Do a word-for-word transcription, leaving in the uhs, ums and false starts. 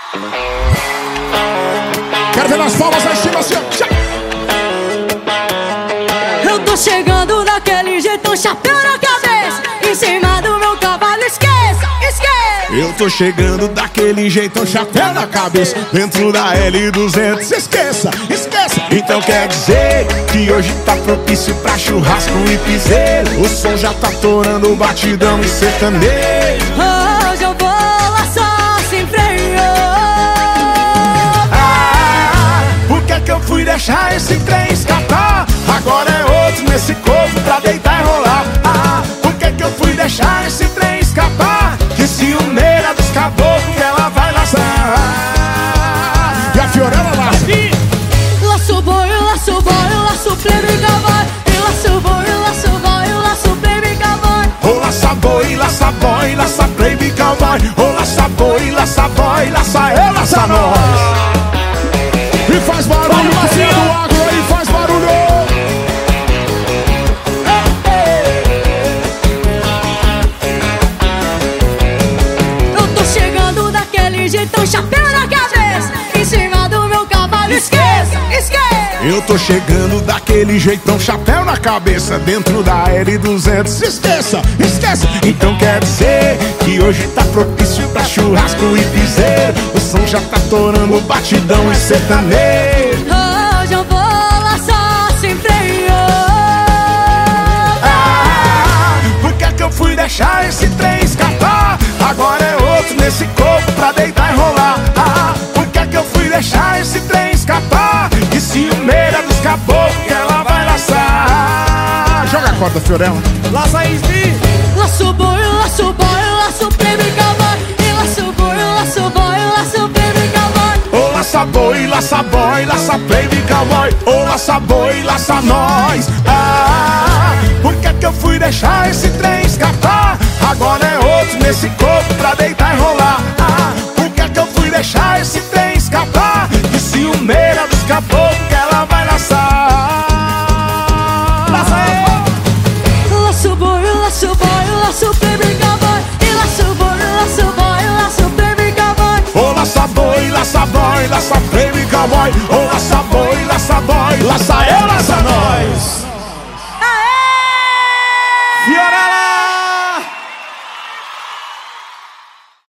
Quero ver nas palmas a estimação. Eu tô chegando daquele jeitão, chapéu na cabeça, em cima do meu cavalo, esqueça, esqueça. Eu tô chegando daquele jeitão, chapéu na cabeça, dentro da L duzentos, esqueça, esqueça. Então quer dizer que hoje tá propício pra churrasco e piseiro. O som já tá torando, batidão e sertanejo. Hoje eu vou lá só sem freio. Ah, por que que eu fui deixar esse trem escapar? Agora é outro nesse corpo pra deitar e rolar. Ah, por que que eu fui deixar esse trem escapar? Que ciumeira dos caboclos que ela vai laçar. E a Fiorella laça. Laço boi, laço boi, laço plebe cowboy. E laço boi, laço boi, laço plebe cowboy. Ô laça boi, laça boi, laça plebe cowboy. Ô laça boi, laça boi, laça eu, laça nós. E faz barulho, Marcinho do agro aí, faz barulho. Eu tô chegando daquele jeitão, chapéu na cabeça, em cima do meu cavalo, esqueça, esqueça. Eu tô chegando daquele jeitão, chapéu na cabeça, dentro da L duzentos, Esqueça, esqueça. Então quer dizer que hoje tá propício pra churrasco e piseiro. O som já tá torando, batidão e sertanejo. Hoje eu vou lá só sem freio. Ah, por que que eu fui deixar esse trem escapar? Agora é outro nesse corpo pra deitar e rolar. Ah, por que que eu fui deixar esse trem escapar? Que ciumeira dos caboclos que ela vai laçar. Joga a corda, Fiorella. Laça Ismi. Laço boi, laço boi, laço plebe cowboy. E laço boi, laço boi, laço plebe cowboy. Ô laça boi, laça boi, laça baby cowboy. Ô laça boi, laça nós. Ah, por que que eu fui deixar esse trem escapar? Agora é outro nesse corpo pra deitar e rolar. Ah, por que que eu fui deixar esse trem escapar? Que ciumeira dos caboclos que ela vai laçar. Laça aí. Laço boi, laço boi, laço plebe cowboy. E laço boi, laço boi, laço plebe cowboy. Ô laça boi, laça boi, laça baby cowboy. Ô